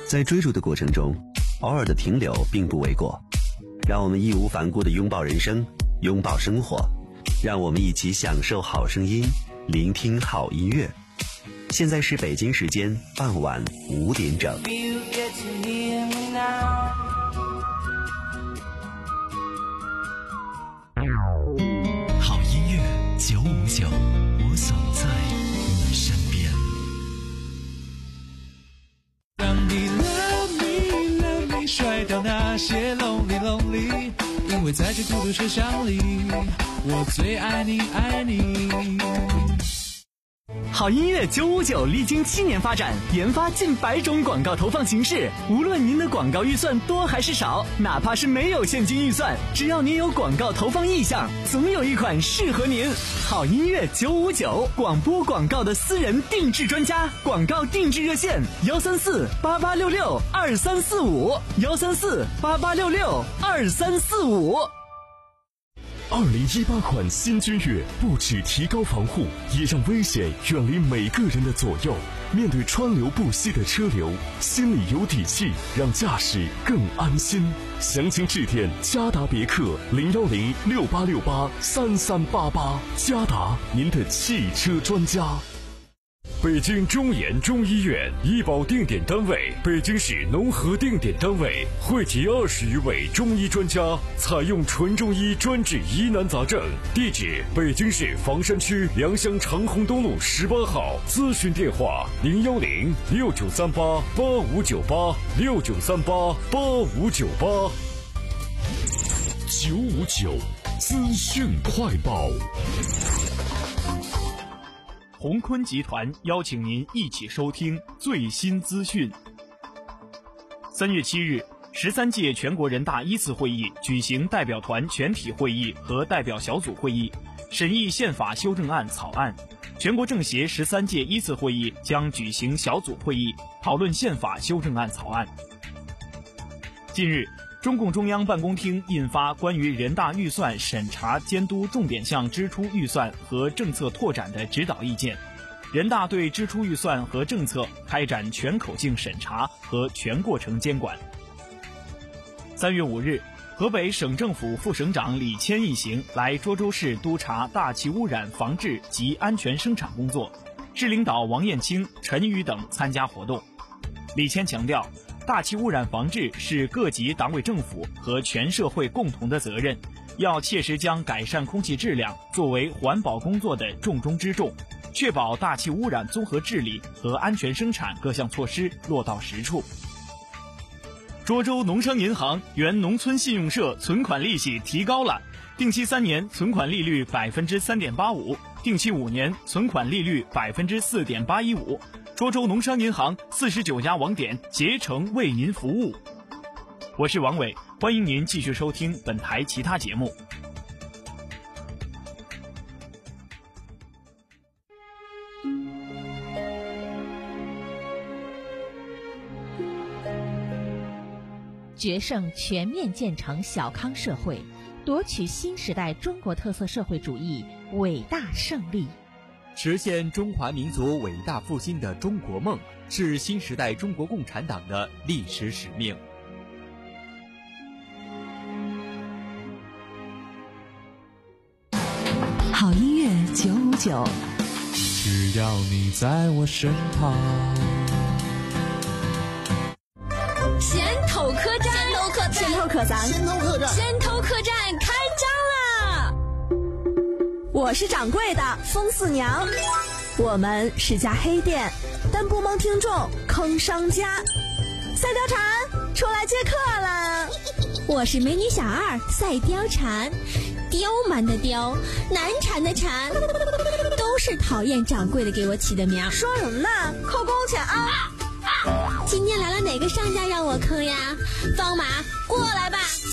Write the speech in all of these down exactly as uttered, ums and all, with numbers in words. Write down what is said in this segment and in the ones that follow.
在追逐的过程中，偶尔的停留并不为过。让我们义无反顾地拥抱人生，拥抱生活，让我们一起享受好声音，聆听好音乐。现在是北京时间傍晚五点整。 好音乐九五九，我总在你身边。 当你 love me love me 甩掉那些 lonely lonely， 因为在这孤独车厢里，我最爱你爱你。 好音乐九五九历经七年发展，研发近百种广告投放形式。无论您的广告预算多还是少，哪怕是没有现金预算，只要您有广告投放意向，总有一款适合您。好音乐九五九，广播广告的私人定制专家，广告定制热线：幺三四八八六六二三四五，幺三四八八六六二三四五。 二零一八款新君越不只提高防护，也让危险远离每个人的左右。面对川流不息的车流，心里有底气，让驾驶更安心。详情致电嘉达别克零幺零六八六八三三八八，嘉达您的汽车专家。北京中研中医院医保定点单位，北京市农合定点单位，汇集二十余位中医专家，采用纯中医专治疑难杂症。地址：北京市房山区良乡长虹东路十八号。咨询电话：零幺零六九三八八五九八六九三八八五九八。九五九资讯快报。 鸿坤集团邀请您一起收听最新资讯。三月七日，十三届全国人大一次会议举行代表团全体会议和代表小组会议，审议宪法修正案草案。全国政协十三届一次会议将举行小组会议，讨论宪法修正案草案。近日，中共中央办公厅印发关于人大预算审查监督重点项支出预算和政策拓展的指导意见，人大对支出预算和政策开展全口径审查和全过程监管。三月五日，河北省政府副省长李谦一行来涿州市督查大气污染防治及安全生产工作，市领导王艳青、陈宇等参加活动。李谦强调，大气污染防治是各级党委政府和全社会共同的责任，要切实将改善空气质量作为环保工作的重中之重，确保大气污染综合治理和安全生产各项措施落到实处。涿州农商银行原农村信用社存款利息提高了，定期三年存款利率百分之三点八五，定期五年存款利率百分之四点八一五。涿州农商银行四十九家网点竭诚为您服务。我是王伟，欢迎您继续收听本台其他节目。 决胜全面建成小康社会，夺取新时代中国特色社会主义伟大胜利。 实现中华民族伟大复兴的中国梦，是新时代中国共产党的历史使命。 好音乐九五九， 只要你在我身旁。 先头客栈，先头客栈， 先头客栈， 先头客栈，先头客栈开张啦！ 我是掌柜的风四娘，我们是家黑店，但不蒙听众坑商家。赛貂蝉出来接客了。 我是美女小二赛貂蝉，刁蛮的刁，难缠的缠，都是讨厌掌柜的给我起的名。 说什么呢？扣工钱啊！ 今天来了哪个商家让我坑呀？方马过来吧！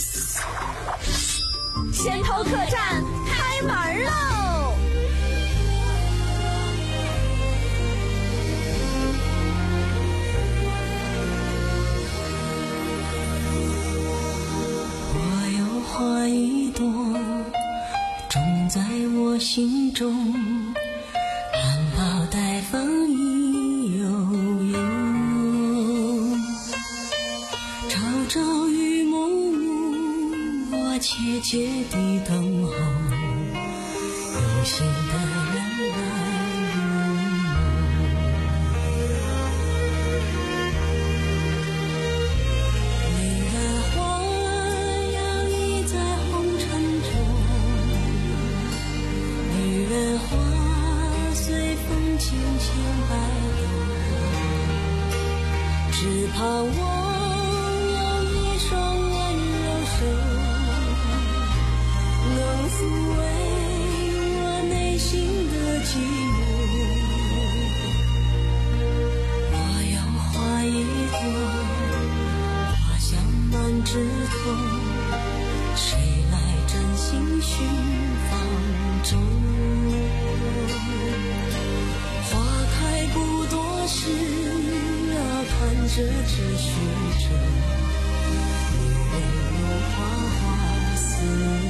先头客栈开门喽！ 我有花一朵，种在我心中，含苞待放意悠悠。 切切地等候，有心的人来入梦。女人花摇曳在红尘中，女人花随风轻轻摆动，只盼望能抚慰我内心的寂寞。我有花一朵，花香满枝头，谁来真心寻芳踪？花开不多时啊，看着只虚着，女人有花花似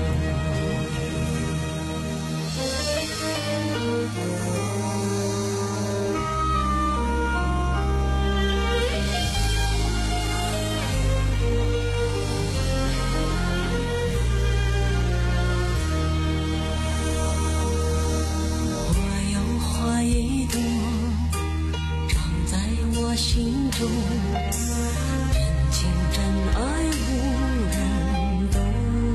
心中真情真爱无人懂，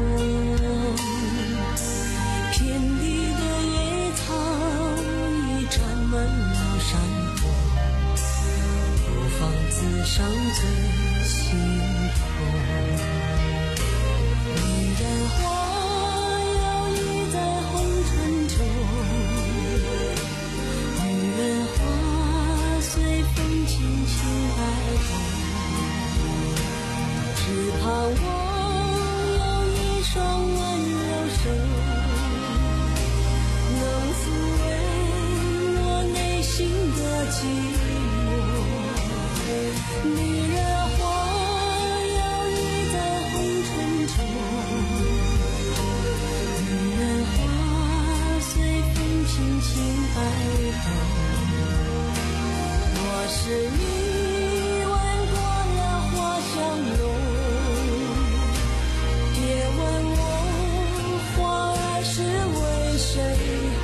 遍地的野草已占满了山坡，不妨自伤最心痛。女人花摇曳在红尘中，女人花随风轻轻摆动，只盼望有一双温柔手，能抚慰我内心的寂寞。女人花摇曳在红尘中，女人花随风轻轻摆动。我是你闻过了花香浓，别问我花儿是为谁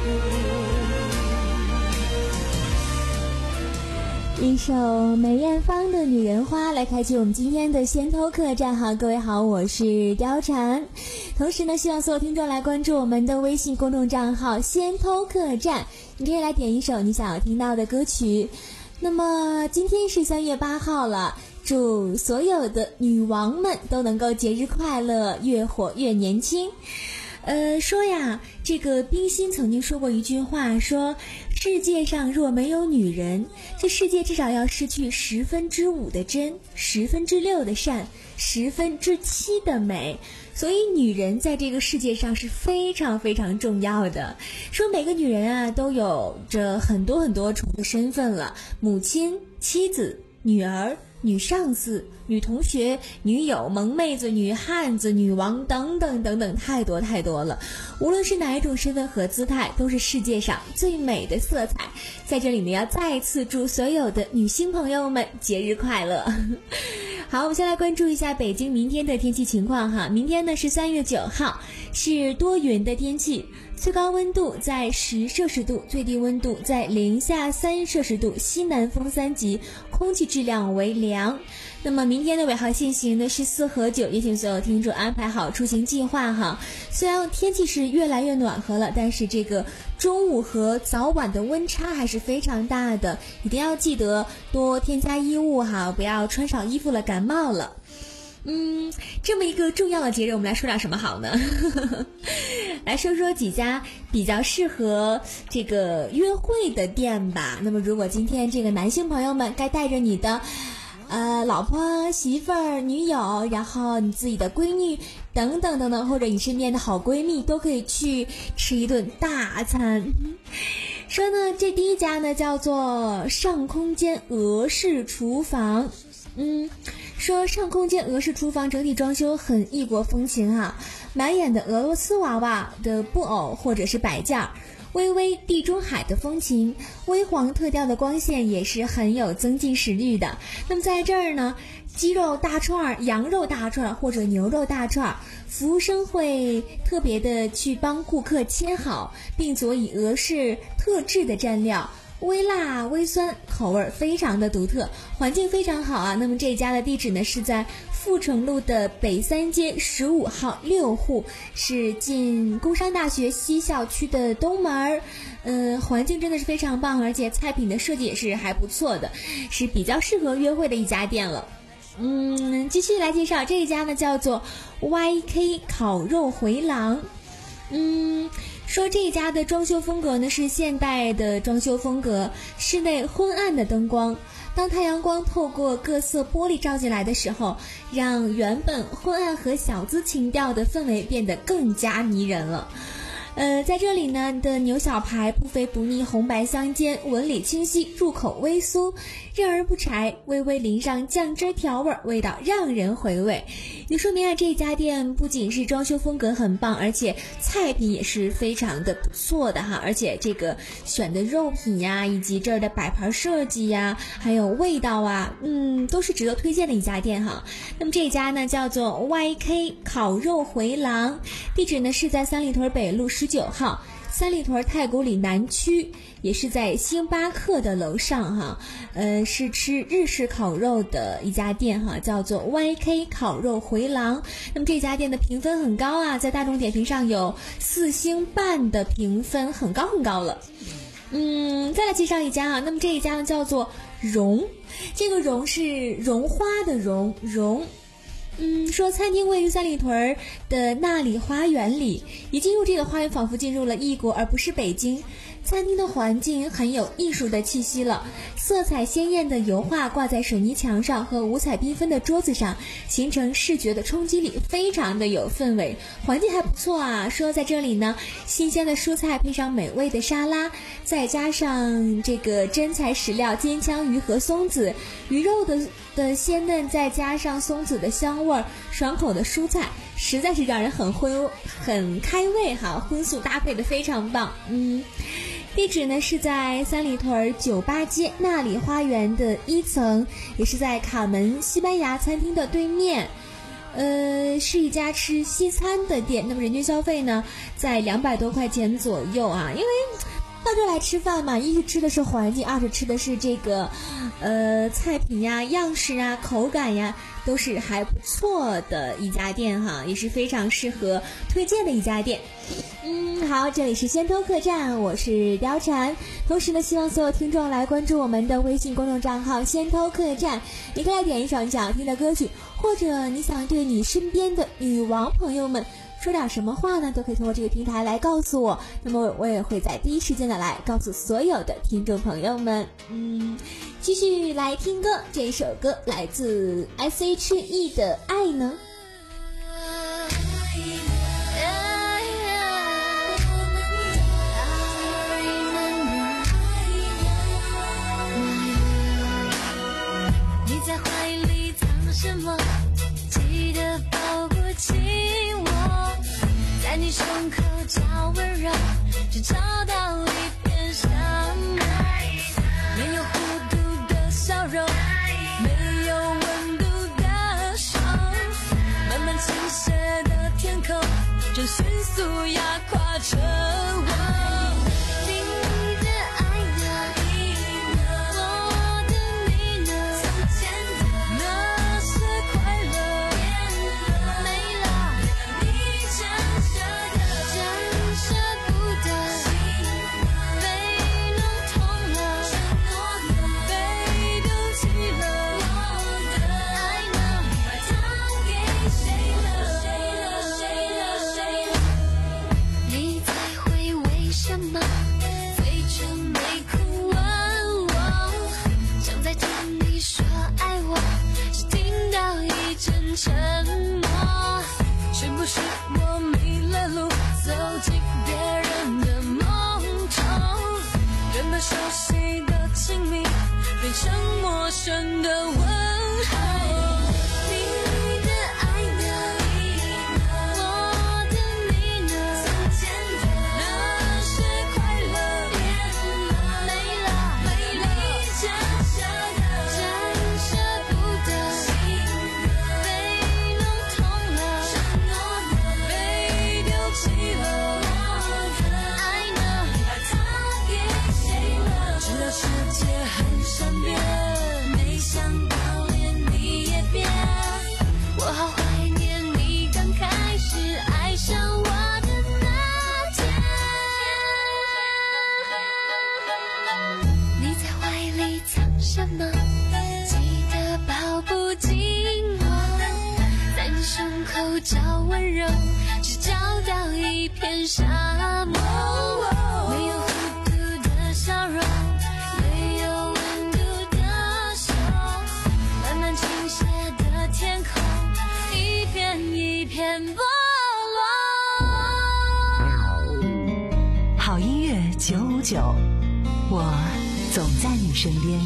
红。一首梅艳芳的《女人花》来开启我们今天的先头客栈哈，各位好，我是貂蝉。同时呢，希望所有听众来关注我们的微信公众账号先头客栈，你可以来点一首你想要听到的歌曲。那么今天是三月八号了，祝所有的女王们都能够节日快乐，越活越年轻。呃，说呀，这个冰心曾经说过一句话，说世界上若没有女人，这世界至少要失去十分之五的真，十分之六的善，十分之七的美。所以女人在这个世界上是非常非常重要的。说每个女人啊都有着很多很多重的身份了，母亲、妻子、女儿、女上司、女同学、女友、萌妹子、女汉子、女王等等等等，太多太多了。无论是哪一种身份和姿态，都是世界上最美的色彩。在这里呢，要再次祝所有的女性朋友们节日快乐。好，我们先来关注一下北京明天的天气情况哈。明天呢是三月九号，是多云的天气，最高温度在十摄氏度，最低温度在零下三摄氏度，西南风三级，空气质量为良。那么明天的尾号限行呢是四和九，也请所有听众安排好出行计划哈。虽然天气是越来越暖和了，但是这个中午和早晚的温差还是非常大的，一定要记得多添加衣物哈，不要穿少衣服了感冒了。嗯，这么一个重要的节日，我们来说点什么好呢？来说说几家比较适合这个约会的店吧。那么如果今天这个男性朋友们该带着你的呃，老婆、媳妇儿、女友，然后你自己的闺女等等等等，或者你身边的好闺蜜，都可以去吃一顿大餐。说呢，这第一家呢叫做上空间俄式厨房。嗯，说上空间俄式厨房整体装修很异国风情啊，满眼的俄罗斯娃娃的布偶或者是摆件， 微微地中海的风情，微黄特调的光线也是很有增进食欲的。那么在这儿呢，鸡肉大串、羊肉大串或者牛肉大串，服务生会特别的去帮顾客切好，并佐以俄式特制的蘸料，微辣微酸，口味非常的独特，环境非常好啊。那么这家的地址呢是在阜成路的北三街十五号六户，是进工商大学西校区的东门。嗯、呃，环境真的是非常棒，而且菜品的设计也是还不错的，是比较适合约会的一家店了。嗯，继续来介绍这一家呢，叫做 Y K 烤肉回廊。嗯，说这家的装修风格呢是现代的装修风格，室内昏暗的灯光，当太阳光透过各色玻璃照进来的时候，让原本昏暗和小资情调的氛围变得更加迷人了。呃，在这里呢的牛小排不肥不腻，红白相间，纹理清晰，入口微酥，韧而不柴，微微淋上酱汁调味，味道让人回味。也说明啊，这家店不仅是装修风格很棒，而且菜品也是非常的不错的哈。而且这个选的肉品呀，以及这儿的摆盘设计呀，还有味道啊，嗯，都是值得推荐的一家店哈。那么这家呢叫做 Y K 烤肉回廊，地址呢是在三里屯北路十九号，三里屯太古里南区，也是在星巴克的楼上哈，呃，是吃日式烤肉的一家店哈，叫做 Y K 烤肉回廊。那么这家店的评分很高啊，在大众点评上有四星半的评分，很高很高了。嗯，再来介绍一家啊，那么这一家呢叫做荣，这个荣是绒花的绒荣。嗯，说餐厅位于三里屯的那里花园里，一进入这个花园，仿佛进入了异国，而不是北京。餐厅的环境很有艺术的气息了，色彩鲜艳的油画挂在水泥墙上和五彩缤纷的桌子上，形成视觉的冲击力，非常的有氛围，环境还不错啊。说在这里呢，新鲜的蔬菜配上美味的沙拉，再加上这个真材实料尖枪鱼和松子，鱼肉的的鲜嫩，再加上松子的香味，爽口的蔬菜，实在是让人很荤很开胃哈，荤素搭配的非常棒。嗯，地址呢是在三里屯酒吧街那里花园的一层，也是在卡门西班牙餐厅的对面。呃，是一家吃西餐的店，那么人均消费呢在两百多块钱左右啊，因为到这来吃饭嘛，一是吃的是环境，二是吃的是这个呃菜品呀、样式啊、口感呀，都是还不错的一家店哈，也是非常适合推荐的一家店。嗯，好，这里是先偷客栈，我是貂蝉。同时呢，希望所有听众来关注我们的微信公众账号先偷客栈，你可以来点一首你想要听的歌曲，或者你想对你身边的女王朋友们说点什么话呢，都可以通过这个平台来告诉我，那么我也会在第一时间的来告诉所有的听众朋友们。嗯，继续来听歌，这一首歌来自 S H E 的爱呢。 你在怀里藏什么？记得抱不紧我，在你胸口找温柔，只找到一片伤害。没有弧度的笑容，没有温度的手，慢慢倾斜的天空，正迅速压垮着我。沉默，是不是我迷了路，走进别人的梦中，原本熟悉的亲密变成陌生的问候。我的你呢？从前的那些快乐口叫温柔，只找到一片沙漠。没有孤独的笑容，没有温度的手，慢慢倾斜的天空，一片一片剥落。好音乐九五九，我总在你身边。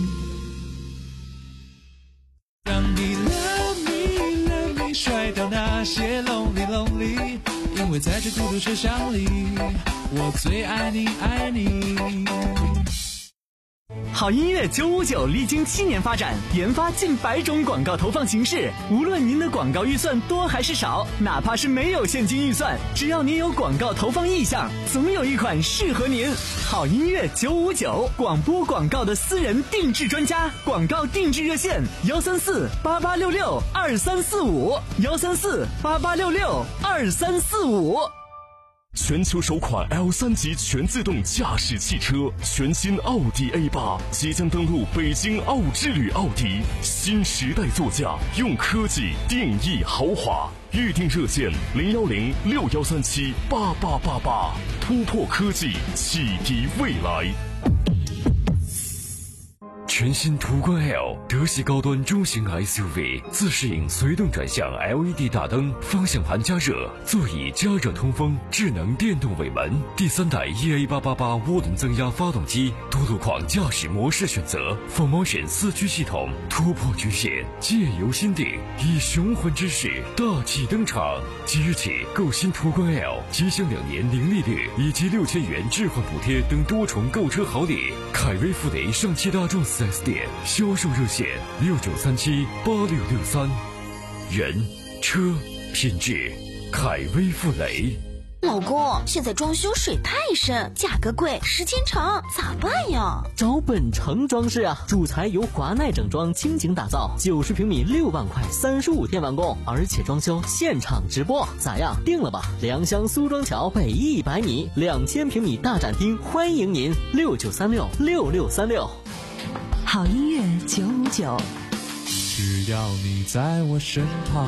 当你 love me love me 甩掉那些 lonely lonely， 因为在这孤独车厢里，我最爱你爱你。 好音乐九五九历经七年发展，研发近百种广告投放形式。无论您的广告预算多还是少，哪怕是没有现金预算，只要您有广告投放意向，总有一款适合您。好音乐九五九，广播广告的私人定制专家，广告定制热线：幺三四八八六六二三四五，幺三四八八六六二三四五。 全球首款 L 三 级全自动驾驶汽车，全新奥迪 A 八 即将登陆北京奥之旅奥迪，新时代座驾，用科技定义豪华。预定热线零幺零六幺三七八八八八，突破科技，启迪未来。全新途观 L 德系高端中型 S U V， 自适应随动转向 L E D 大灯，方向盘加热，座椅加热通风，智能电动尾门，第三代 E A 八八八涡轮增压发动机，多路况驾驶模式选择 ，four motion 四驱系统，突破局限，借由心定，以雄浑之势大气登场。即日起购新途观 L， 即享两年零利率以及六千元置换补贴等多重购车好礼。凯威富雷上汽大众四 S 店销售热线六九三七八六六三，人车品质，凯威富雷。 老公，现在装修水太深，价格贵，时间长，咋办呀？ 找本城装饰啊，主材由华奈整装倾情打造，九十平米六万块，三十五天完工，而且装修现场直播，咋样？定了吧？良乡苏庄桥北一百米，两千平米大展厅，欢迎您，六九三六六六三六。 好音乐九五九， 只要你在我身旁。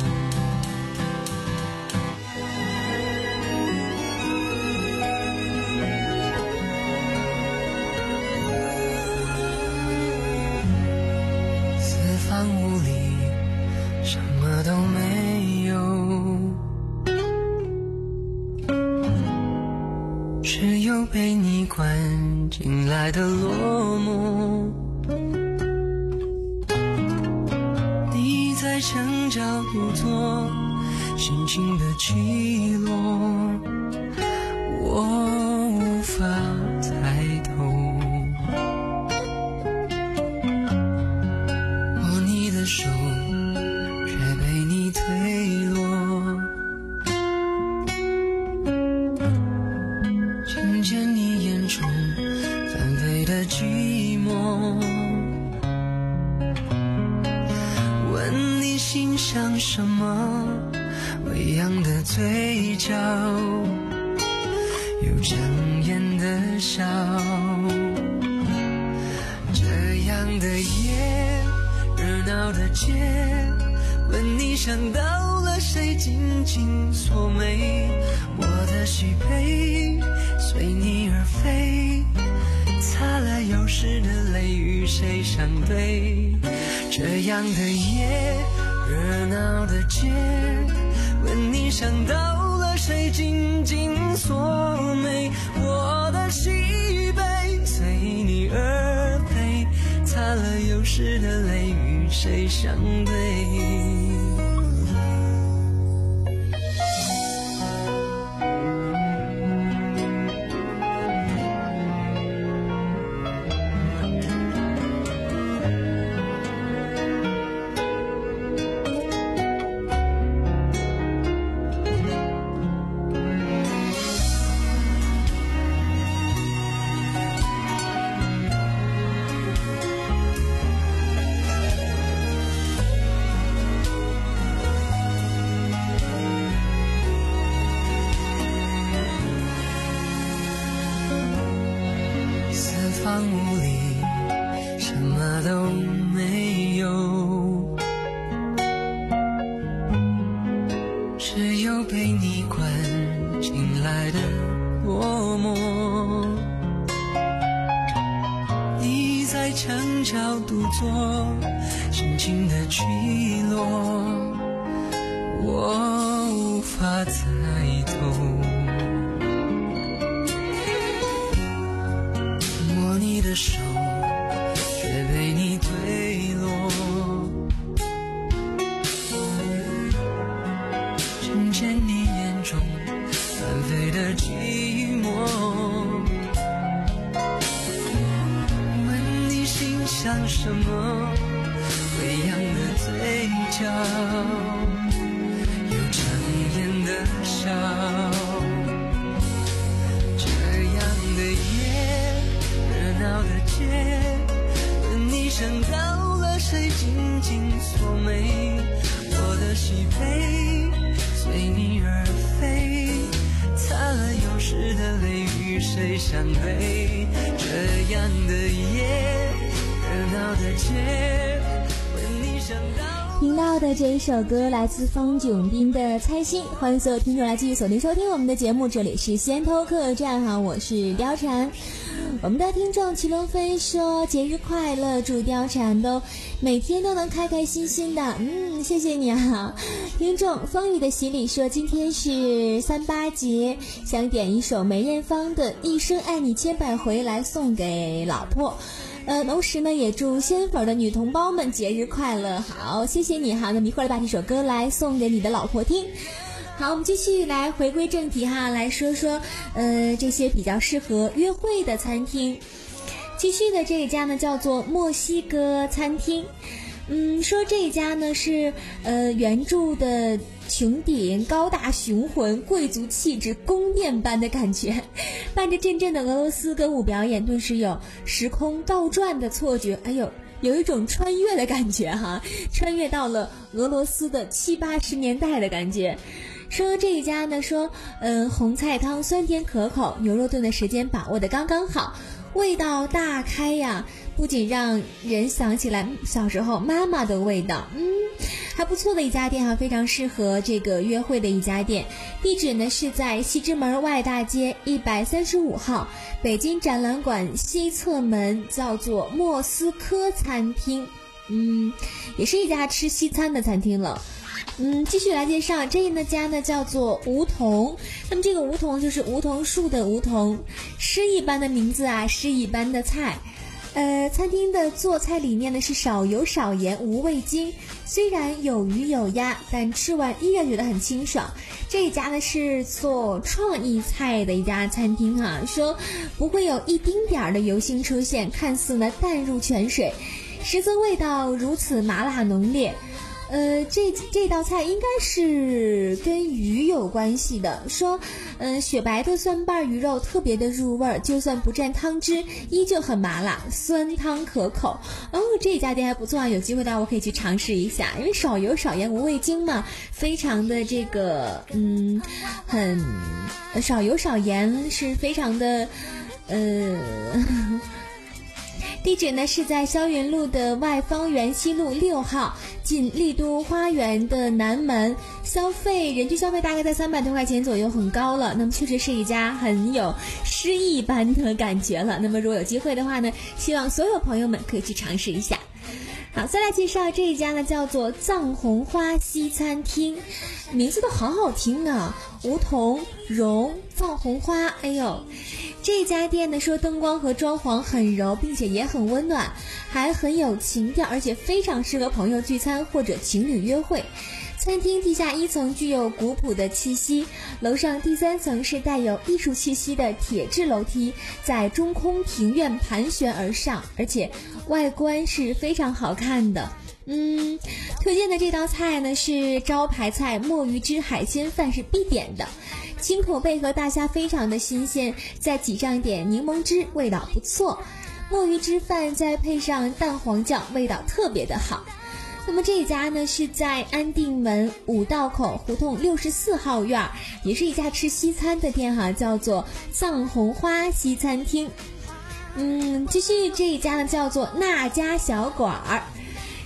四方无里，什么都没有，只有被你关进来的落寞。你在墙角独坐，心情的起落，我无法猜透。握你的手，却被你推落。听见你眼中翻飞的寂寞，问你心想什么，微扬的嘴角，有强颜的笑。这样的夜，热闹的街，问你想到了谁，紧紧锁眉。我的喜悲随你而飞，擦了有时的泪，与谁相对？这样的夜，热闹的街，问你想到了谁，紧紧锁眉。我的喜悲随你而飞，擦了有时的泪，与谁相对？ 心情的起落，我无法猜透。摸你的手，却被你推落，听见你眼中纷飞的寂寞，问你心想什么，微扬的嘴角，又强颜的笑。这样的夜，热闹的街，问你想到了谁，紧紧锁眉，我的喜悲随你而飞，擦了有时的泪，与谁相背？这样的夜，热闹的街，问你想到。 听到的这一首歌来自方炯斌的《猜心》，欢迎所有听众来继续锁定收听我们的节目，这里是先偷客栈哈，我是貂蝉。我们的听众祁龙飞说节日快乐，祝貂蝉都每天都能开开心心的，嗯，谢谢你啊。听众风雨的洗礼说今天是三八节，想点一首梅艳芳的《一生爱你千百回》来送给老婆。呃，同时呢，也祝仙粉的女同胞们节日快乐。好，谢谢你哈。那么一会儿把这首歌来送给你的老婆听。好，我们继续来回归正题哈，来说说呃这些比较适合约会的餐厅。继续的这一家呢叫做墨西哥餐厅。嗯，说这一家呢是呃原著的穹顶，高大雄浑，贵族气质，宫殿般的感觉，伴着阵阵的俄罗斯歌舞表演，顿时有时空倒转的错觉。哎呦，有一种穿越的感觉哈，穿越到了俄罗斯的七八十年代的感觉。说这一家呢说，嗯，红菜汤酸甜可口，牛肉炖的时间把握的刚刚好，味道大开呀，不仅让人想起来小时候妈妈的味道，嗯，还不错的一家店哈，非常适合这个约会的一家店。地址呢是在西直门外大街一百三十五号，北京展览馆西侧门，叫做莫斯科餐厅。嗯，也是一家吃西餐的餐厅了。嗯，继续来介绍这一家呢叫做梧桐。那么这个梧桐就是梧桐树的梧桐，诗一般的名字啊，诗一般的菜。呃，餐厅的做菜理念呢是少油少盐无味精，虽然有鱼有鸭，但吃完依然觉得很清爽。这一家呢是做创意菜的一家餐厅哈、啊，说不会有一丁点儿的油腥出现，看似呢淡入泉水，实则味道如此麻辣浓烈。呃，这这道菜应该是跟鱼有关系的。说，嗯、呃，雪白的蒜瓣鱼肉特别的入味儿，就算不蘸汤汁，依旧很麻辣，酸汤可口。哦，这家店还不错啊，有机会的话我可以去尝试一下，因为少油少盐无味精嘛，非常的这个，嗯，很少油少盐，是非常的，呃。地址呢是在霄云路的外方圆西路六号，近丽都花园的南门，消费人均消费大概在三百多块钱左右，很高了。那么确实是一家很有诗意般的感觉了。那么如果有机会的话呢，希望所有朋友们可以去尝试一下。好，再来介绍这一家呢，叫做藏红花西餐厅，名字都好好听啊，梧桐、榕、藏红花，哎呦。这家店呢说灯光和装潢很柔，并且也很温暖，还很有情调，而且非常适合朋友聚餐或者情侣约会。餐厅地下一层具有古朴的气息，楼上第三层是带有艺术气息的铁质楼梯，在中空庭院盘旋而上，而且外观是非常好看的。嗯，推荐的这道菜呢是招牌菜墨鱼汁海鲜饭，是必点的。青口贝和大虾非常的新鲜，再挤上一点柠檬汁，味道不错。墨鱼汁饭再配上蛋黄酱，味道特别的好。那么这一家呢是在安定门五道口胡同六十四号院，也是一家吃西餐的店哈，叫做藏红花西餐厅。嗯，继续这一家呢叫做那家小馆儿。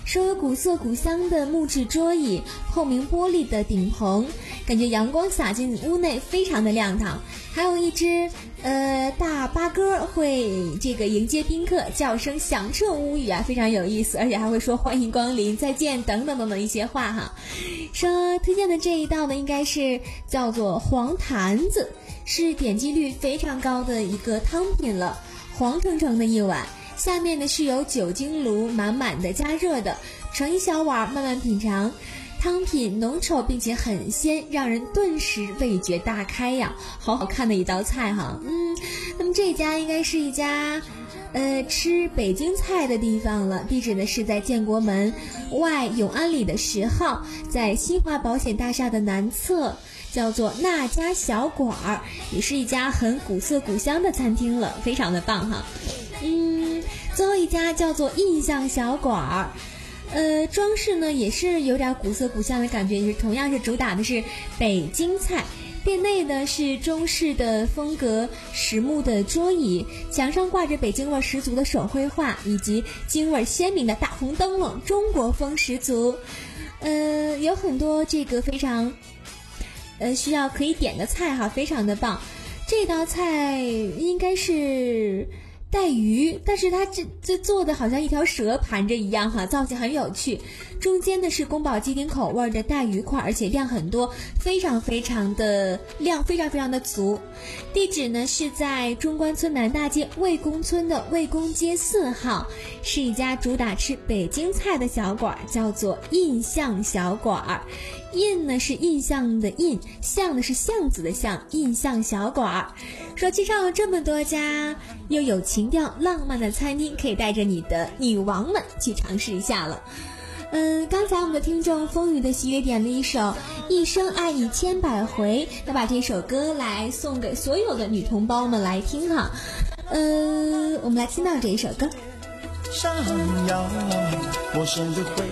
说有古色古香的木质桌椅，透明玻璃的顶棚，感觉阳光洒进屋内非常的亮堂。还有一只呃大八哥会这个迎接宾客，叫声响彻屋宇啊，非常有意思，而且还会说欢迎光临、再见等等等等一些话哈。说推荐的这一道呢，应该是叫做黄坛子，是点击率非常高的一个汤品了，黄澄澄的一碗，下面呢是由酒精炉满满的加热的，盛一小碗慢慢品尝。汤品浓稠并且很鲜，让人顿时味觉大开呀，好好看的一道菜哈。嗯，那么这家应该是一家呃吃北京菜的地方了，地址呢是在建国门外永安里的十号，在新华保险大厦的南侧，叫做那家小馆儿，也是一家很古色古香的餐厅了，非常的棒哈。嗯，最后一家叫做印象小馆儿。呃，装饰呢也是有点古色古香的感觉，也是同样是主打的是北京菜。店内呢是中式的风格实木的桌椅，墙上挂着北京味十足的手绘画，以及京味鲜明的大红灯笼，中国风十足。呃，有很多这个非常呃需要可以点的菜哈，非常的棒。这道菜应该是带鱼，但是它这这做的好像一条蛇盘着一样哈，造型很有趣。中间呢是宫保鸡丁口味的带鱼块，而且量很多，非常非常的量非常非常的足。地址呢是在中关村南大街魏公村的魏公街四号，是一家主打吃北京菜的小馆，叫做印象小馆。印呢是印象的印，巷呢是巷子的巷，印象小馆。说介绍了这么多家又有情调浪漫的餐厅，可以带着你的女王们去尝试一下了。嗯，刚才我们的听众风雨的喜悦点了一首《一生爱你千百回》，那把这首歌来送给所有的女同胞们来听哈。嗯，我们来听到这一首歌。 上摇我生日会，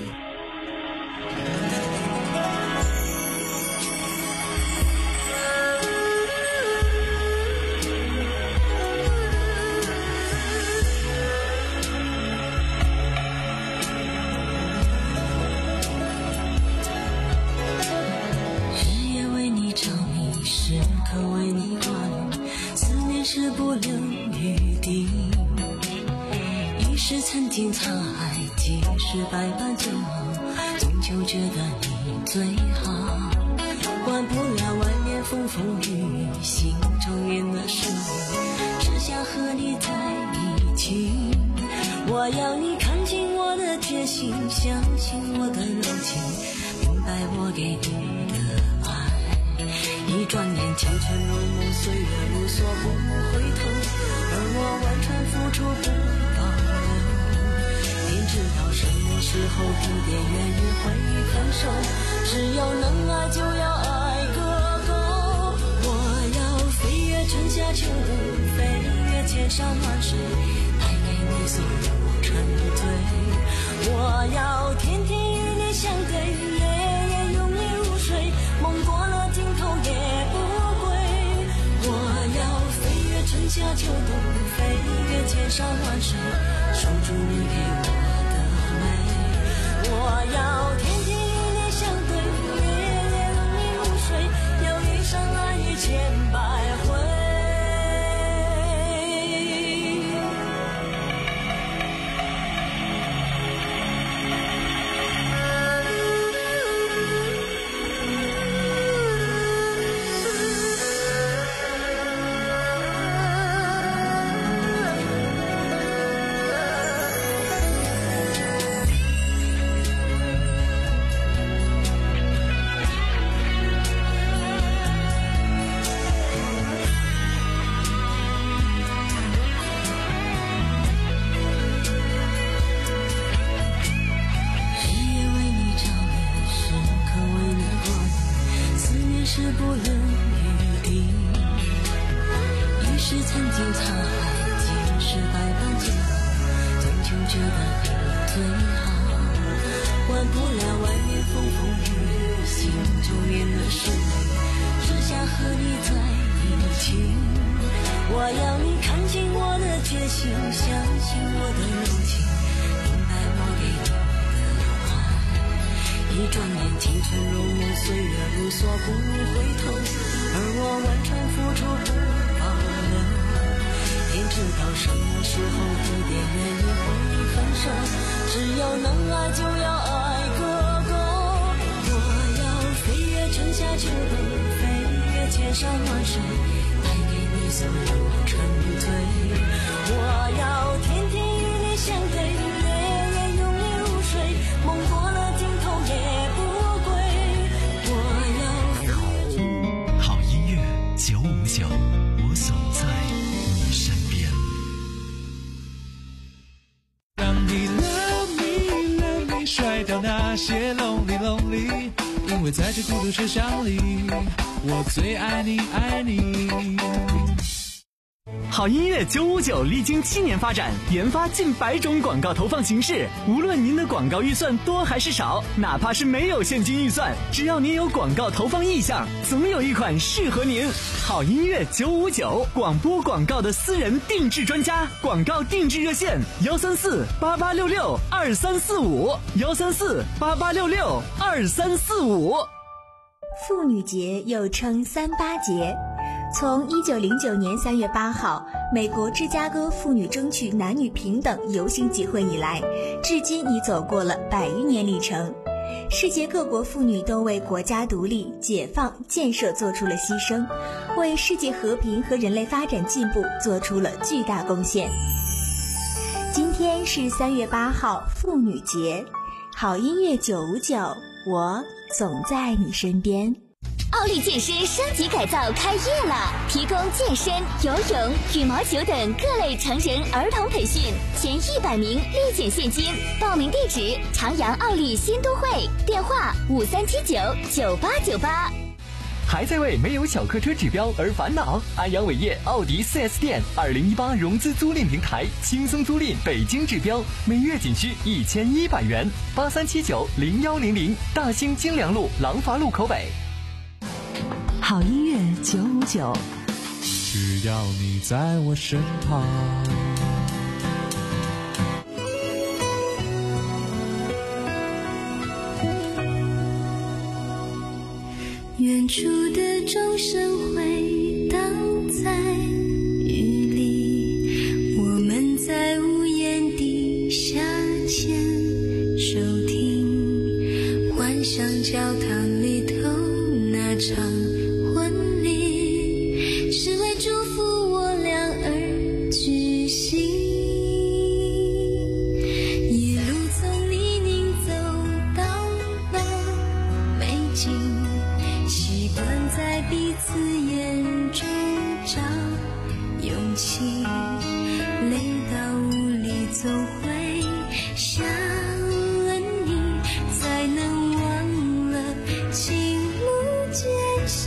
曾经沧海几世百般煎熬，终究觉得你最好。管不了外面风风雨雨，心中念的是你，只想和你在一起。我要你看清我的决心，相信我的柔情，明白我给你的爱。一转眼青春如梦，岁月如梭不回头，而我完全付出不保留。知道什么时候地点原因会分手，只要能爱就要爱个够。我要飞越春夏秋冬，飞越千山万水，带给你所有沉醉。我要天天与你相对，夜夜拥你入睡，梦过了尽头也不归。我要飞越春夏秋冬，飞越千山万水，守住你给我。我要天天与你相对，夜夜拥你入睡，要一生爱你千百回。我要你看清我的决心，相信我的柔情，明白我给你的曾容我岁月无所不回头，而我完全付出不保留。天知道什么时候一点原因会分手，只要能爱就要爱个够。我要飞越春夏秋冬，飞越千山万水，带给你所有沉醉。我要天天与你相对，夜夜拥你入睡，梦过了尽头也不归。我要好音乐九五九，我总在你身边。 让你 love me love me 甩掉那些 lonely lonely， 因为在这孤独车厢里，我最爱你爱你。 好音乐九五九历经七年发展，研发近百种广告投放形式。无论您的广告预算多还是少，哪怕是没有现金预算，只要您有广告投放意向，总有一款适合您。好音乐九五九，广播广告的私人定制专家，广告定制热线：幺三四八八六六二三四五，幺三四八八六六二三四五。 妇女节又称三八节。从一九零九年三月八号美国芝加哥妇女争取男女平等游行集会以来，至今已走过了百余年历程。世界各国妇女都为国家独立、解放、建设做出了牺牲，为世界和平和人类发展进步做出了巨大贡献。今天是三月八号妇女节，好音乐九五九，我总在你身边。 奥利健身升级改造开业了，提供健身、游泳、羽毛球等各类成人儿童培训，前一百名立减现金。报名地址：长阳奥利新都会，电话五三七九九八九八。 还在为没有小客车指标而烦恼？安阳伟业奥迪 四 S 店二零一八融资租赁平台，轻松租赁北京指标，每月仅需一千一百元。八三七九零幺零零，大兴京良路廊坊路口北。 好音乐九五九， 只要你在我身旁。 远处的钟声回荡在雨里，我们在屋檐底下牵手听，幻想教堂里头那场婚礼是为祝福我俩而举行，一路从泥泞走到了美景，习惯在彼此眼中找勇气，累到无力走回想了你，才能忘了情路艰辛。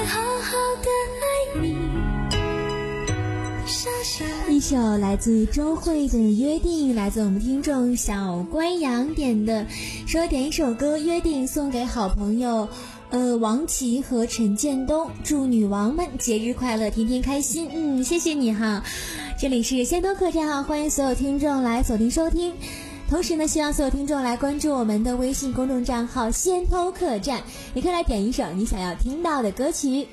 好好的爱你。 一首来自周蕙的约定，来自我们听众小乖羊点的，说点一首歌约定送给好朋友呃王琦和陈建东，祝女王们节日快乐，天天开心。嗯，谢谢你哈。这里是仙都客栈哈，欢迎所有听众来锁定收听，同时呢希望所有听众来关注我们的微信公众账号仙都客栈，也可以来点一首你想要听到的歌曲。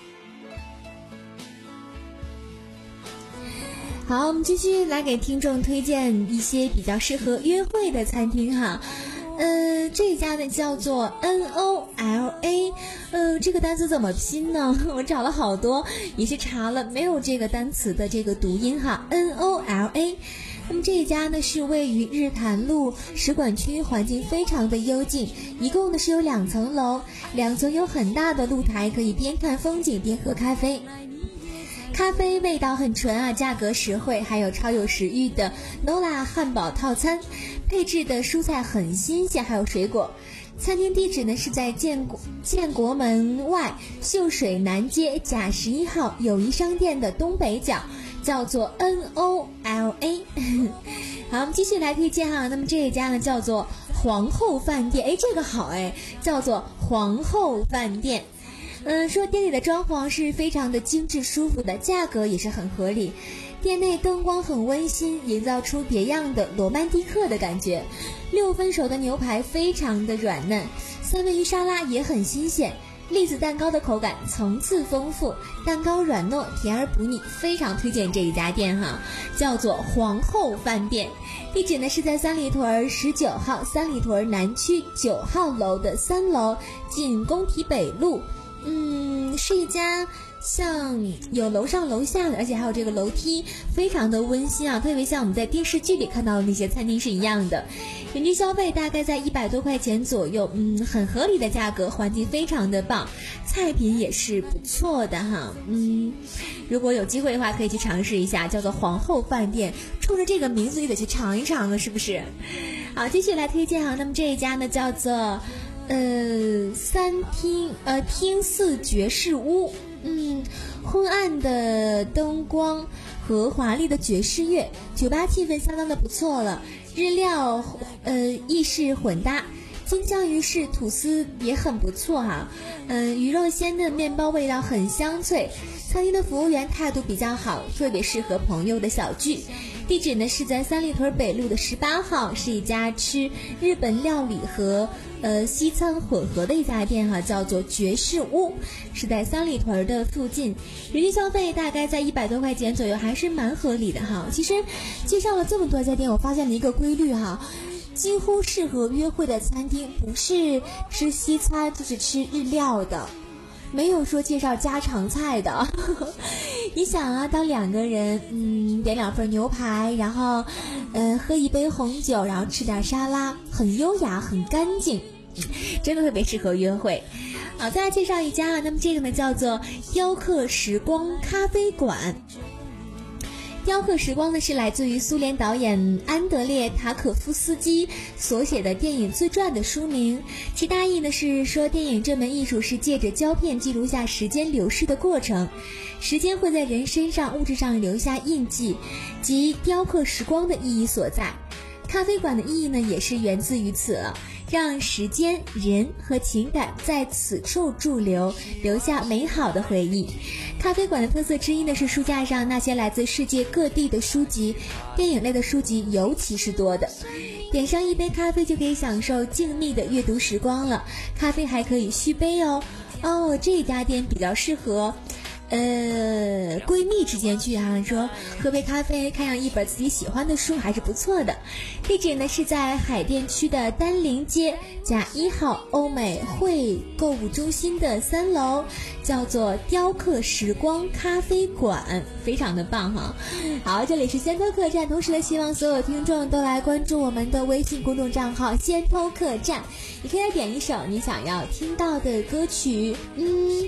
好，我们继续来给听众推荐一些比较适合约会的餐厅哈。呃，这家呢叫做 N O L A， 呃，这个单词怎么拼呢？我找了好多，也是查了，没有这个单词的这个读音哈 ，N O L A。那么这一家呢是位于日坛路使馆区，环境非常的幽静，一共呢是有两层楼，两层有很大的露台，可以边看风景边喝咖啡。咖啡味道很纯啊，价格实惠，还有超有食欲的 Nola 汉堡套餐，配置的蔬菜很新鲜，还有水果。餐厅地址呢是在建国建国门外秀水南街甲十一号友谊商店的东北角，叫做 N O L A。 好，我们继续来推荐哈。那么这一家呢叫做皇后饭店，哎，这个好哎，叫做皇后饭店。嗯，说店里的装潢是非常的精致舒服的，价格也是很合理。店内灯光很温馨，营造出别样的罗曼蒂克的感觉。六分熟的牛排非常的软嫩，三文鱼沙拉也很新鲜，栗子蛋糕的口感层次丰富，蛋糕软糯甜而不腻，非常推荐这一家店哈，叫做皇后饭店。地址呢是在三里屯十九号三里屯南区九号楼的三楼，近工体北路。嗯，是一家像有楼上楼下的，而且还有这个楼梯，非常的温馨啊，特别像我们在电视剧里看到的那些餐厅是一样的。人均消费大概在一百多块钱左右，嗯，很合理的价格，环境非常的棒，菜品也是不错的哈。嗯，如果有机会的话，可以去尝试一下，叫做皇后饭店，冲着这个名字也得去尝一尝了，是不是？好，继续来推荐哈。那么这一家呢叫做呃，三厅呃厅四爵士屋，嗯，昏暗的灯光和华丽的爵士乐，酒吧气氛相当的不错了。日料呃意式混搭，京酱鱼式吐司也很不错哈。嗯、呃，鱼肉鲜嫩，面包味道很香脆。餐厅的服务员态度比较好，特别适合朋友的小聚。地址呢是在三里屯北路的十八号，是一家吃日本料理和呃西餐混合的一家店哈，叫做爵士屋，是在三里屯的附近。人均消费大概在一百多块钱左右，还是蛮合理的哈。其实介绍了这么多家店，我发现了一个规律哈，几乎适合约会的餐厅不是吃西餐就是吃日料的，没有说介绍家常菜的。你想啊，当两个人嗯点两份牛排，然后嗯、呃、喝一杯红酒，然后吃点沙拉，很优雅很干净，真的特别适合约会。好，再来介绍一家啊，那么这个呢叫做雕刻时光咖啡馆。雕刻时光呢是来自于苏联导演安德烈·塔可夫斯基所写的电影自传的书名，其大意呢是说电影这门艺术是借着胶片记录下时间流逝的过程，时间会在人身上物质上留下印记，即雕刻时光的意义所在。咖啡馆的意义呢也是源自于此了，让时间、人和情感在此处驻留，留下美好的回忆。咖啡馆的特色之一呢是书架上那些来自世界各地的书籍，电影类的书籍尤其是多的。点上一杯咖啡就可以享受静谧的阅读时光了，咖啡还可以续杯哦。哦，这家店比较适合呃，闺蜜之间去啊，说喝杯咖啡，看上一本自己喜欢的书，还是不错的。地址呢是在海淀区的丹林街甲一号欧美汇购物中心的三楼，叫做雕刻时光咖啡馆，非常的棒哈。好，这里是仙偷客栈，同时呢，希望所有听众都来关注我们的微信公众账号仙偷客栈，你可以来点一首你想要听到的歌曲，嗯。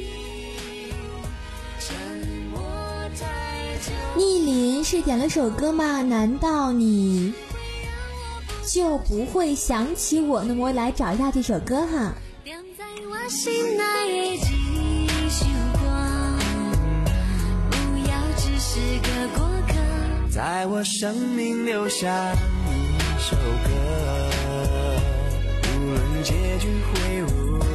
逆鳞是点了首歌吗？难道你就不会想起我？那么我来找一下这首歌哈。 在我心内的一首歌， 在我生命留下一首歌，无论结局会如何。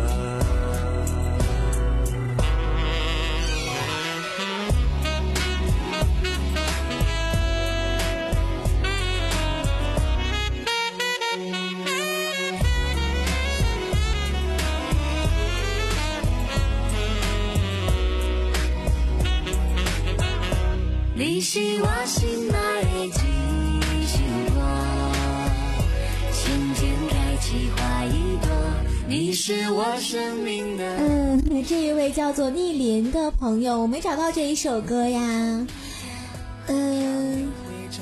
你是我心爱的一束光，晴天开启花一朵，你是我生命的。 嗯，这一位叫做逆鳞的朋友，我没找到这一首歌呀。嗯，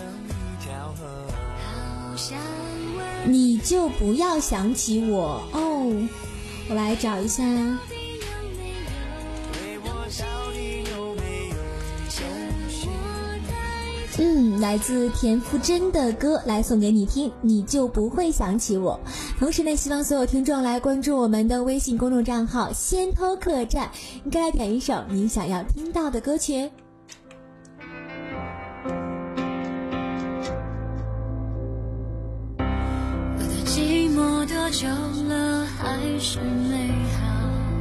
你就不要想起我哦，我来找一下。嗯，来自田馥甄的歌来送给你听，你就不会想起我。同时呢，希望所有听众来关注我们的微信公众账号先偷客栈，应该来点一首你想要听到的歌曲。 我的寂寞多久了还是美好，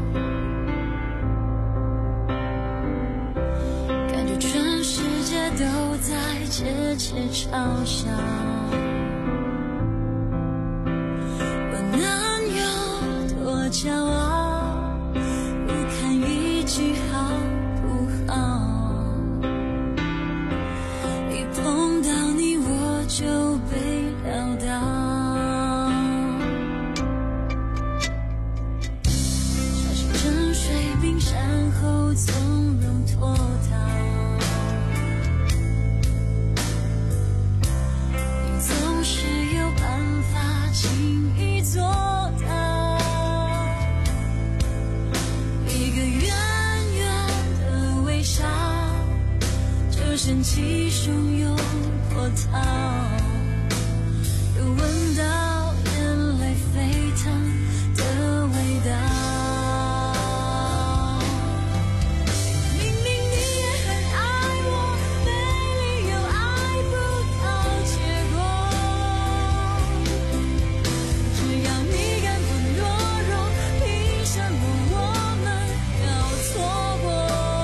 全世界都在窃窃嘲笑，我能有多骄傲，不看一句好不好，一碰到你我就被撂倒，小心沉睡冰山后从容脱逃，生气汹涌波涛，又闻到眼泪沸腾的味道。明明你也很爱我，没理由爱不到结果。只要你敢不懦弱，凭什么我们要错过？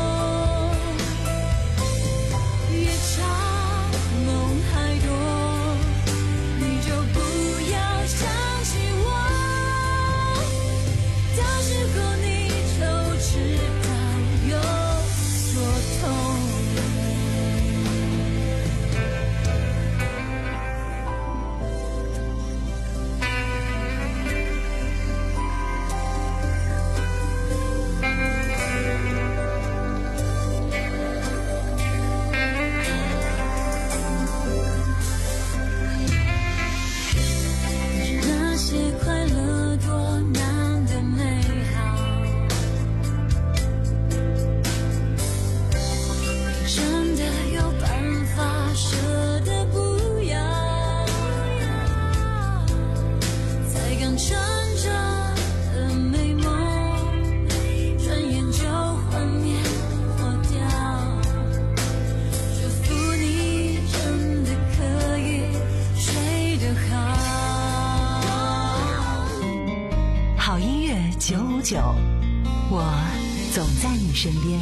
九五九，我总在你身边。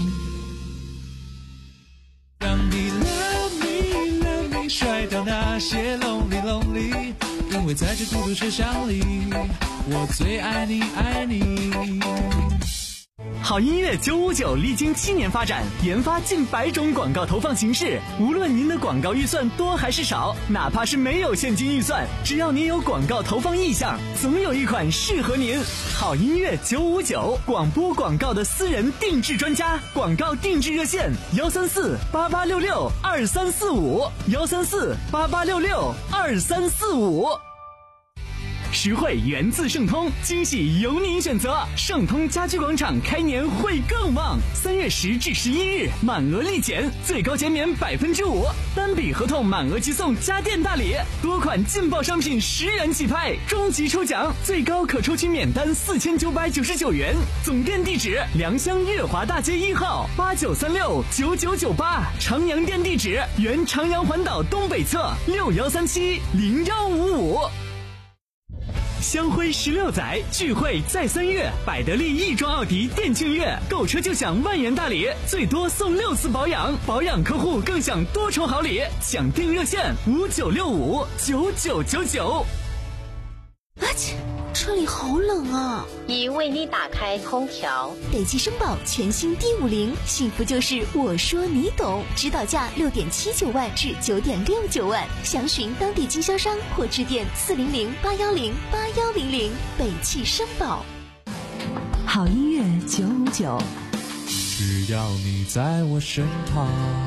让你 love me love me 甩掉那些 lonely lonely， 因为在这孤独车厢里，我最爱你爱你。 好音乐九五九历经七年发展，研发近百种广告投放形式。无论您的广告预算多还是少，哪怕是没有现金预算，只要您有广告投放意向，总有一款适合您。好音乐九五九，广播广告的私人定制专家，广告定制热线幺三四八八六六二三四五幺三四八八六六二三四五。 实惠源自盛通，惊喜由您选择。盛通家居广场开年会更旺，三月十至十一日满额立减，最高减免百分之五，单笔合同满额即送家电大礼，多款劲爆商品十元起拍，终极抽奖最高可抽取免单四千九百九十九元。总店地址：良乡月华大街一号八九三六九九九八，长阳店地址：原长阳环岛东北侧六幺三七零幺五五。香辉十六载，聚会在三月，百得利亦庄奥迪店庆月，购车就享万元大礼，最多送六次保养，保养客户更享多重好礼，抢订热线五九六五九九九九。 啊切，车里好冷啊！ 已为你打开空调。 北汽绅宝全新 D 五零，幸福就是我说你懂，指导价六点七九万至九点六九万，详询当地经销商或致电四零零八幺零八幺零零。北汽绅宝。 好音乐九五九， 只要你在我身旁。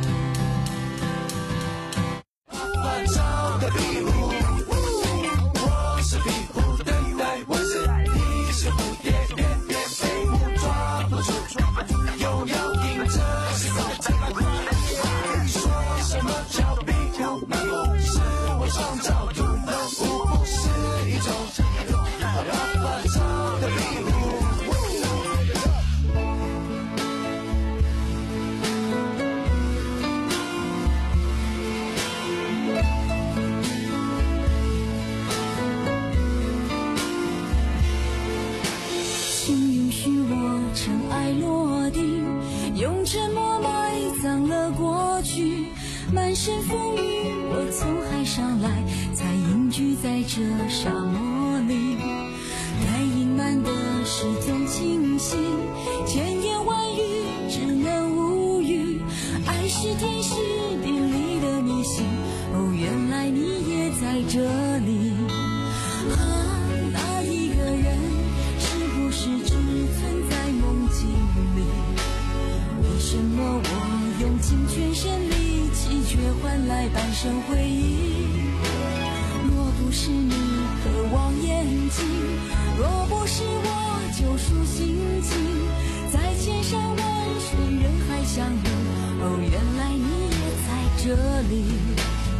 用沉默埋葬了过去，满身风雨我从海上来，才隐居在这沙漠里。该隐瞒的事总清晰，千言万语只能无语。爱是天时地利的迷信，哦，原来你也在这里。啊，那一个人是不是只存在梦境里？为什么我用尽全身力气，却换来半生回忆？若不是你渴望眼睛，若不是我救赎心情，在千山万水人海相遇，哦，原来你也在这里。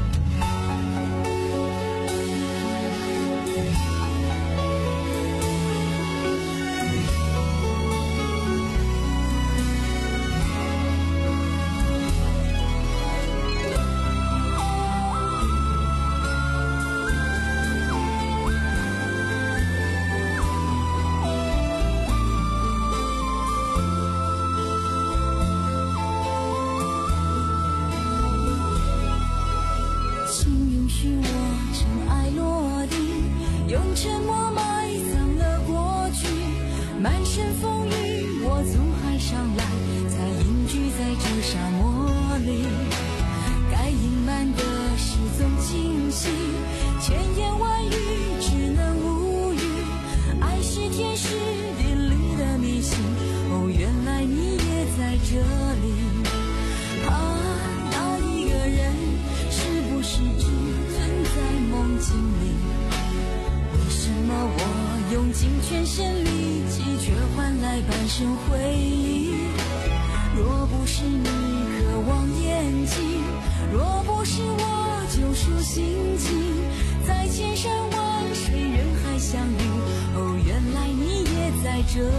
这里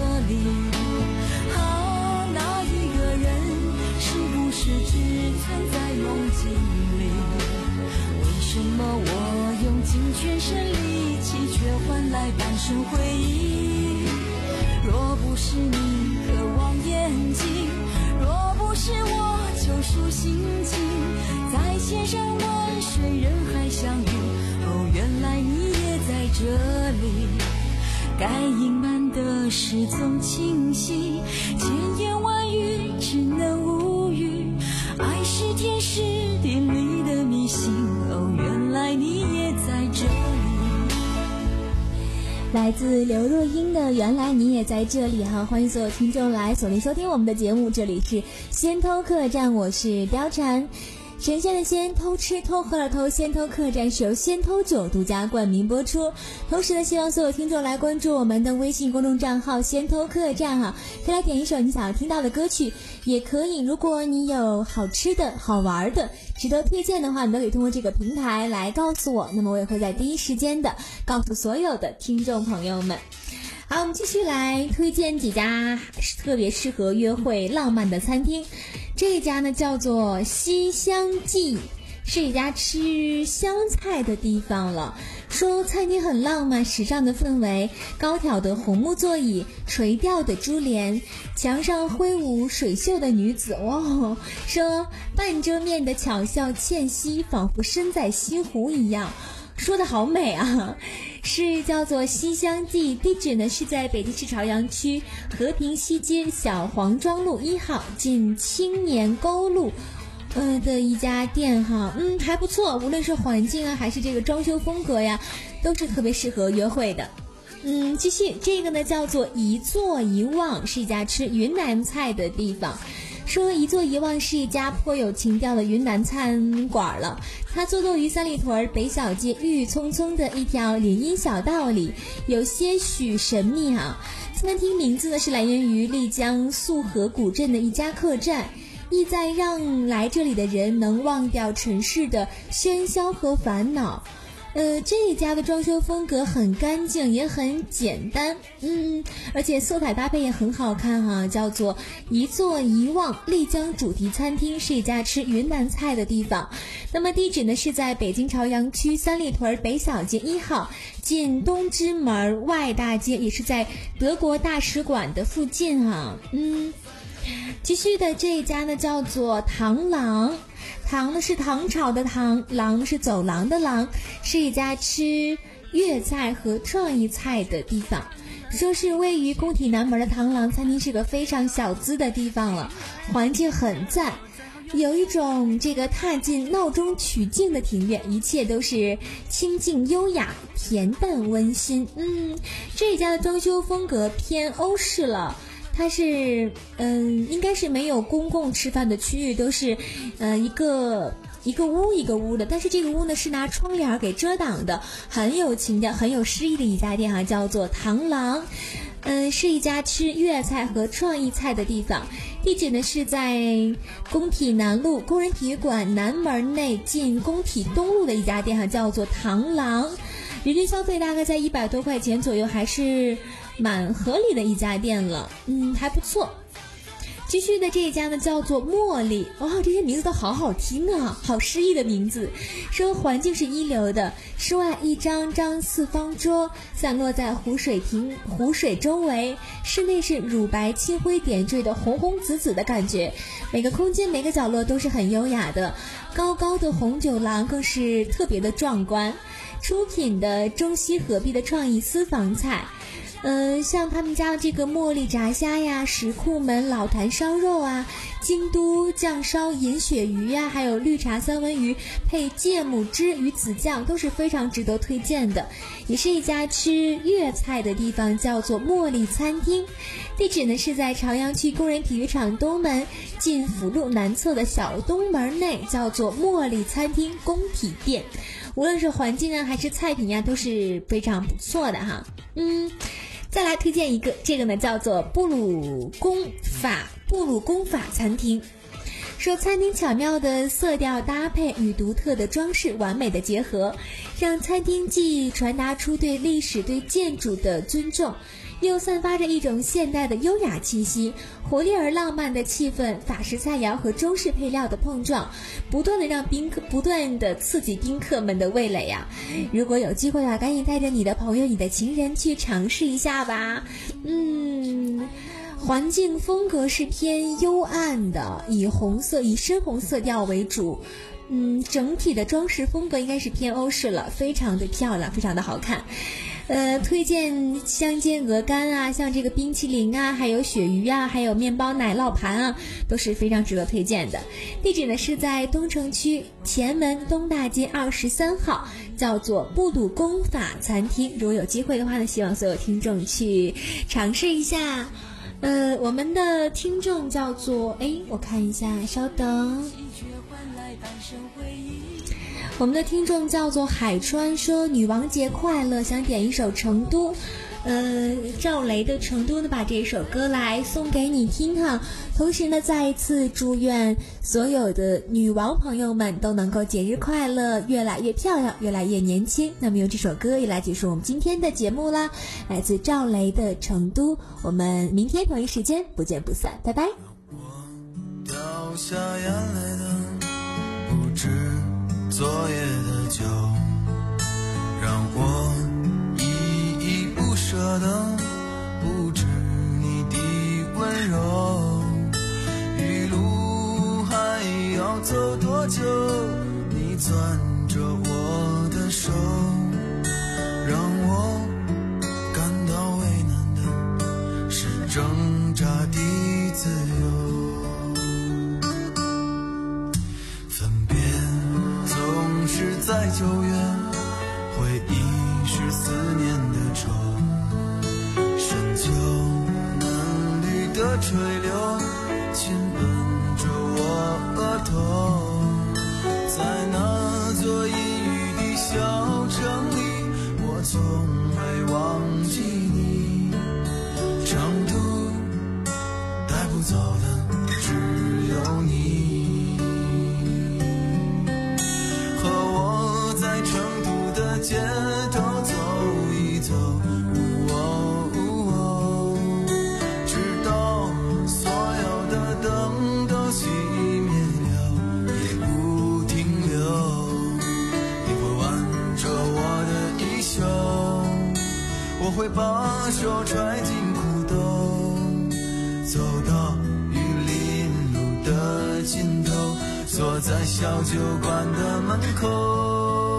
啊，那一个人是不是只存在梦境里？为什么我用尽全身力气，却换来半生回忆？若不是你渴望眼睛，若不是我救赎心情，在千山万水人海相遇，哦，原来你也在这里。该隐瞒的事总清晰，千言万语只能无语。爱是天时地利的迷信，哦，原来你也在这里。 来自刘若英的《原来你也在这里》哈，欢迎所有听众来锁定收听我们的节目，这里是先偷客栈，我是貂蝉。 神仙的仙，偷吃偷喝了偷，仙偷客栈是由仙偷酒独家冠名播出。同时呢，希望所有听众来关注我们的微信公众账号仙偷客栈哈，可以来点一首你想要听到的歌曲，也可以如果你有好吃的好玩的值得推荐的话，你都可以通过这个平台来告诉我，那么我也会在第一时间的告诉所有的听众朋友们。好，我们继续来推荐几家特别适合约会浪漫的餐厅。这一家呢叫做西厢记，是一家吃湘菜的地方了。说餐厅很浪漫，时尚的氛围，高挑的红木座椅，垂钓的珠帘，墙上挥舞水袖的女子，哇！说半遮面的巧笑倩兮，仿佛身在西湖一样。说的好美啊，是叫做西厢记，地址呢是在北京市朝阳区和平西街小黄庄路一号近青年沟路呃的一家店哈，嗯还不错，无论是环境啊还是这个装修风格呀，都是特别适合约会的。嗯，继续，这个呢叫做一坐一望，是一家吃云南菜的地方。说一坐一望是一家颇有情调的云南餐馆了，它坐落于三里屯北小街郁郁葱葱的一条林荫小道里，有些许神秘啊。餐厅名字呢是来源于丽江素河古镇的一家客栈，意在让来这里的人能忘掉尘世的喧嚣和烦恼。呃，这一家的装修风格很干净，也很简单，嗯，而且色彩搭配也很好看哈、啊。叫做一坐一望丽江主题餐厅，是一家吃云南菜的地方。那么地址呢是在北京朝阳区三里屯北小街一号，近东直门外大街，也是在德国大使馆的附近哈、啊。嗯，继续的这一家呢叫做螳螂。唐呢是唐朝的唐，廊是走廊的廊，是一家吃粤菜和创意菜的地方。说是位于工体南门的螳螂餐厅是个非常小资的地方了，环境很赞，有一种这个踏进闹中取静的庭院，一切都是清静优雅，恬淡温馨。嗯，这一家的装修风格偏欧式了。它是嗯，应该是没有公共吃饭的区域，都是呃一个一个屋一个屋的，但是这个屋呢是拿窗帘给遮挡的，很有情调很有诗意的一家店哈、啊，叫做螳螂。嗯，是一家吃粤菜和创意菜的地方，地址呢是在工体南路工人体育馆南门内近工体东路的一家店哈、啊，叫做螳螂。人均消费大概在一百多块钱左右，还是蛮合理的一家店了，嗯，还不错。继续的这一家呢叫做茉莉，哇，这些名字都好好听啊，好诗意的名字。说环境是一流的，室外一张张四方桌散落在湖水亭湖水周围，室内是乳白青灰点缀的红红紫紫的感觉，每个空间每个角落都是很优雅的，高高的红酒廊更是特别的壮观。出品的中西合璧的创意私房菜，嗯、呃，像他们家这个茉莉炸虾呀、石库门老坛烧肉啊、京都酱烧银鳕鱼呀，还有绿茶三文鱼配芥末汁鱼子酱，都是非常值得推荐的。也是一家吃粤菜的地方，叫做茉莉餐厅。地址呢是在朝阳区工人体育场东门进辅路南侧的小东门内，叫做茉莉餐厅工体店。无论是环境啊还是菜品呀、啊、都是非常不错的哈。嗯，再来推荐一个，这个呢叫做布鲁宫法布鲁宫法餐厅。说餐厅巧妙的色调搭配与独特的装饰完美的结合，让餐厅既传达出对历史对建筑的尊重，又散发着一种现代的优雅气息，活力而浪漫的气氛，法式菜肴和中式配料的碰撞，不断的让宾客不断的刺激宾客们的味蕾呀、啊。如果有机会的话，赶紧带着你的朋友、你的情人去尝试一下吧。嗯。环境风格是偏幽暗的，以红色以深红色调为主，嗯，整体的装饰风格应该是偏欧式了，非常的漂亮，非常的好看。呃，推荐香煎鹅肝啊，像这个冰淇淋啊，还有鳕鱼啊，还有面包奶酪盘啊，都是非常值得推荐的。地址呢是在东城区前门东大街二十三号，叫做布鲁宫法餐厅。如果有机会的话呢，希望所有听众去尝试一下。呃，我们的听众叫做，哎，我看一下，稍等。 我们的听众叫做海川，说女王节快乐，想点一首成都呃，赵雷的《成都》呢，把这首歌来送给你听哈。同时呢，再一次祝愿所有的女王朋友们都能够节日快乐，越来越漂亮，越来越年轻。那么用这首歌也来结束我们今天的节目啦，来自赵雷的《成都》，我们明天同一时间不见不散，拜拜。 掉下眼泪的不止昨夜的酒，让我舍得不止你的温柔，一路还要走多久？你攥着我的手，让我感到为难的是挣扎的自由。分别总是在九月，回忆是思念的愁，深秋嫩绿的垂柳亲吻着我额头，在那座阴雨的小城里，我从未忘记你。长途带不走的只有你，和我在成都的街头走一走，我会把手揣进裤兜，走到玉林路的尽头，坐在小酒馆的门口。